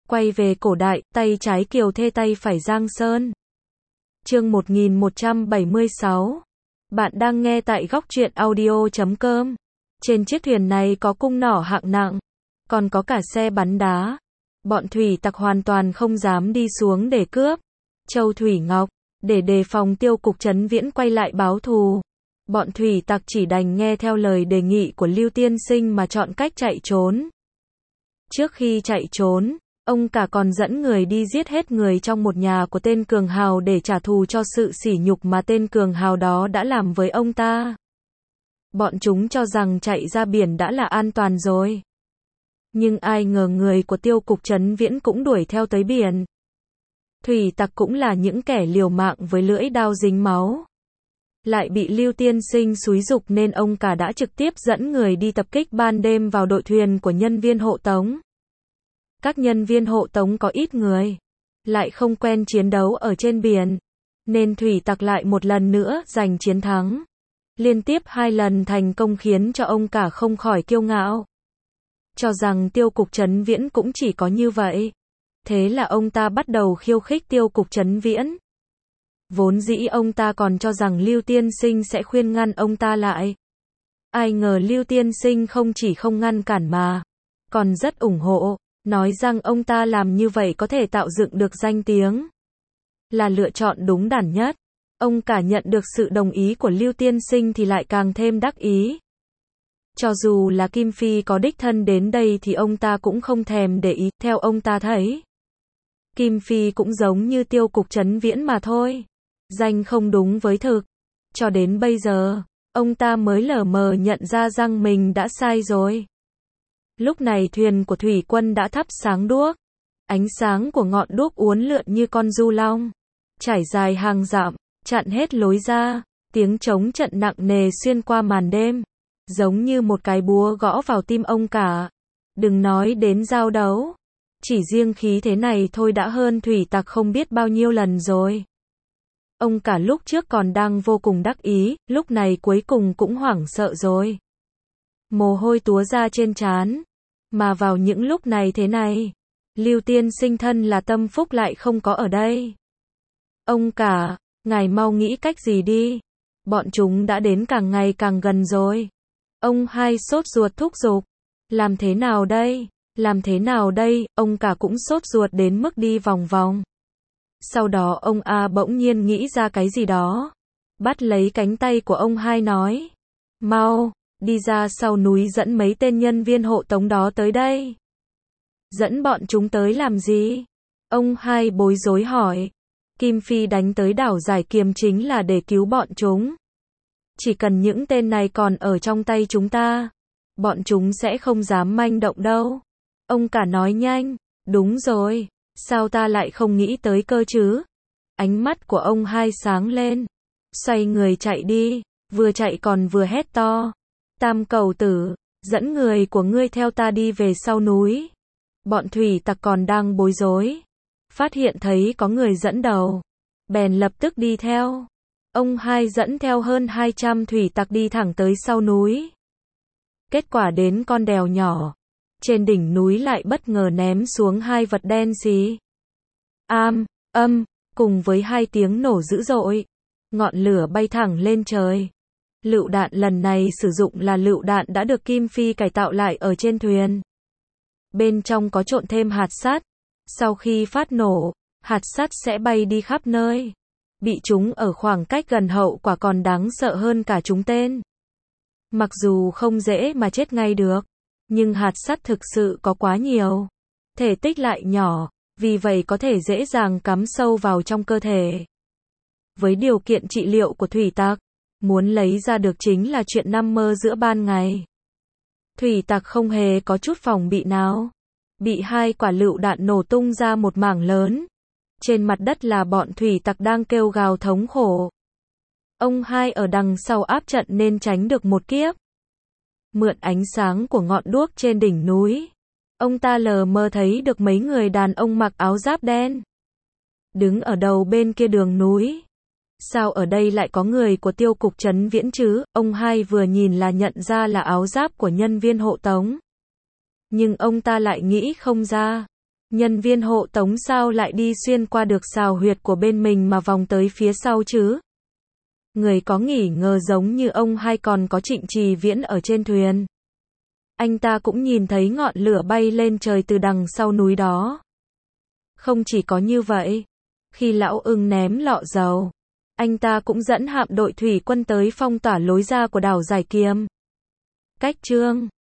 Quay về cổ đại, tay trái Kiều Thê tay phải Giang Sơn. Chương 1176. Bạn đang nghe tại góc truyện audio.com. Trên chiếc thuyền này có cung nỏ hạng nặng, còn có cả xe bắn đá. Bọn thủy tặc hoàn toàn không dám đi xuống để cướp Châu Thủy Ngọc, để đề phòng Tiêu cục Trấn Viễn quay lại báo thù. Bọn thủy tặc chỉ đành nghe theo lời đề nghị của Lưu Tiên Sinh mà chọn cách chạy trốn. Trước khi chạy trốn, ông cả còn dẫn người đi giết hết người trong một nhà của tên cường hào để trả thù cho sự sỉ nhục mà tên cường hào đó đã làm với ông ta. Bọn chúng cho rằng chạy ra biển đã là an toàn rồi. Nhưng ai ngờ người của Tiêu cục Trấn Viễn cũng đuổi theo tới biển. Thủy tặc cũng là những kẻ liều mạng với lưỡi đao dính máu. Lại bị Lưu Tiên Sinh xúi giục nên ông cả đã trực tiếp dẫn người đi tập kích ban đêm vào đội thuyền của nhân viên hộ tống. Các nhân viên hộ tống có ít người, lại không quen chiến đấu ở trên biển, nên thủy tặc lại một lần nữa giành chiến thắng. Liên tiếp 2 lần thành công khiến cho ông cả không khỏi kiêu ngạo, cho rằng Tiêu cục Trấn Viễn cũng chỉ có như vậy. Thế là ông ta bắt đầu khiêu khích Tiêu cục Trấn Viễn. Vốn dĩ ông ta còn cho rằng Lưu Tiên Sinh sẽ khuyên ngăn ông ta lại. Ai ngờ Lưu Tiên Sinh không chỉ không ngăn cản mà còn rất ủng hộ, nói rằng ông ta làm như vậy có thể tạo dựng được danh tiếng, là lựa chọn đúng đắn nhất. Ông cả nhận được sự đồng ý của Lưu Tiên Sinh thì lại càng thêm đắc ý. Cho dù là Kim Phi có đích thân đến đây thì ông ta cũng không thèm để ý. Theo ông ta thấy, Kim Phi cũng giống như Tiêu cục Trấn Viễn mà thôi, danh không đúng với thực. Cho đến bây giờ, ông ta mới lờ mờ nhận ra rằng mình đã sai rồi. Lúc này thuyền của thủy quân đã thắp sáng đuốc. Ánh sáng của ngọn đuốc uốn lượn như con du long, trải dài hàng dặm, chặn hết lối ra. Tiếng trống trận nặng nề xuyên qua màn đêm, giống như một cái búa gõ vào tim ông cả. Đừng nói đến giao đấu, chỉ riêng khí thế này thôi đã hơn thủy tặc không biết bao nhiêu lần rồi. Ông cả lúc trước còn đang vô cùng đắc ý, lúc này cuối cùng cũng hoảng sợ rồi. Mồ hôi túa ra trên trán. Mà vào những lúc này thế này, Lưu Tiên Sinh thân là tâm phúc lại không có ở đây. Ông cả, ngài mau nghĩ cách gì đi. Bọn chúng đã đến càng ngày càng gần rồi. Ông hai sốt ruột thúc giục. Làm thế nào đây? Làm thế nào đây? Ông cả cũng sốt ruột đến mức đi vòng vòng. Sau đó ông A bỗng nhiên nghĩ ra cái gì đó, bắt lấy cánh tay của ông hai nói: mau, đi ra sau núi dẫn mấy tên nhân viên hộ tống đó tới đây. Dẫn bọn chúng tới làm gì? Ông hai bối rối hỏi. Kim Phi đánh tới đảo Giải Kiềm chính là để cứu bọn chúng. Chỉ cần những tên này còn ở trong tay chúng ta, bọn chúng sẽ không dám manh động đâu. Ông cả nói nhanh. Đúng rồi, sao ta lại không nghĩ tới cơ chứ? Ánh mắt của ông hai sáng lên, xoay người chạy đi, vừa chạy còn vừa hét to: Tam cầu tử, dẫn người của ngươi theo ta đi về sau núi. Bọn thủy tặc còn đang bối rối, phát hiện thấy có người dẫn đầu, bèn lập tức đi theo. Ông hai dẫn theo hơn 200 thủy tặc đi thẳng tới sau núi. Kết quả đến con đèo nhỏ, trên đỉnh núi lại bất ngờ ném xuống 2 vật đen xì. Cùng với 2 tiếng nổ dữ dội, ngọn lửa bay thẳng lên trời. Lựu đạn lần này sử dụng là lựu đạn đã được Kim Phi cải tạo lại ở trên thuyền. Bên trong có trộn thêm hạt sắt. Sau khi phát nổ, hạt sắt sẽ bay đi khắp nơi. Bị chúng ở khoảng cách gần hậu quả còn đáng sợ hơn cả trúng tên. Mặc dù không dễ mà chết ngay được, nhưng hạt sắt thực sự có quá nhiều, thể tích lại nhỏ, vì vậy có thể dễ dàng cắm sâu vào trong cơ thể. Với điều kiện trị liệu của thủy tặc, muốn lấy ra được chính là chuyện nằm mơ giữa ban ngày. Thủy tặc không hề có chút phòng bị nào. Bị 2 quả lựu đạn nổ tung ra một mảng lớn. Trên mặt đất là bọn thủy tặc đang kêu gào thống khổ. Ông hai ở đằng sau áp trận nên tránh được một kiếp. Mượn ánh sáng của ngọn đuốc trên đỉnh núi, ông ta lờ mờ thấy được mấy người đàn ông mặc áo giáp đen, đứng ở đầu bên kia đường núi. Sao ở đây lại có người của Tiêu cục Trấn Viễn chứ? Ông hai vừa nhìn là nhận ra là áo giáp của nhân viên hộ tống. Nhưng ông ta lại nghĩ không ra. Nhân viên hộ tống sao lại đi xuyên qua được xào huyệt của bên mình mà vòng tới phía sau chứ? Người có nghi ngờ giống như ông hay còn có Trịnh Trì Viễn ở trên thuyền. Anh ta cũng nhìn thấy ngọn lửa bay lên trời từ đằng sau núi đó. Không chỉ có như vậy, khi Lão Ưng ném lọ dầu, anh ta cũng dẫn hạm đội thủy quân tới phong tỏa lối ra của đảo Giải Kiềm. Cách chương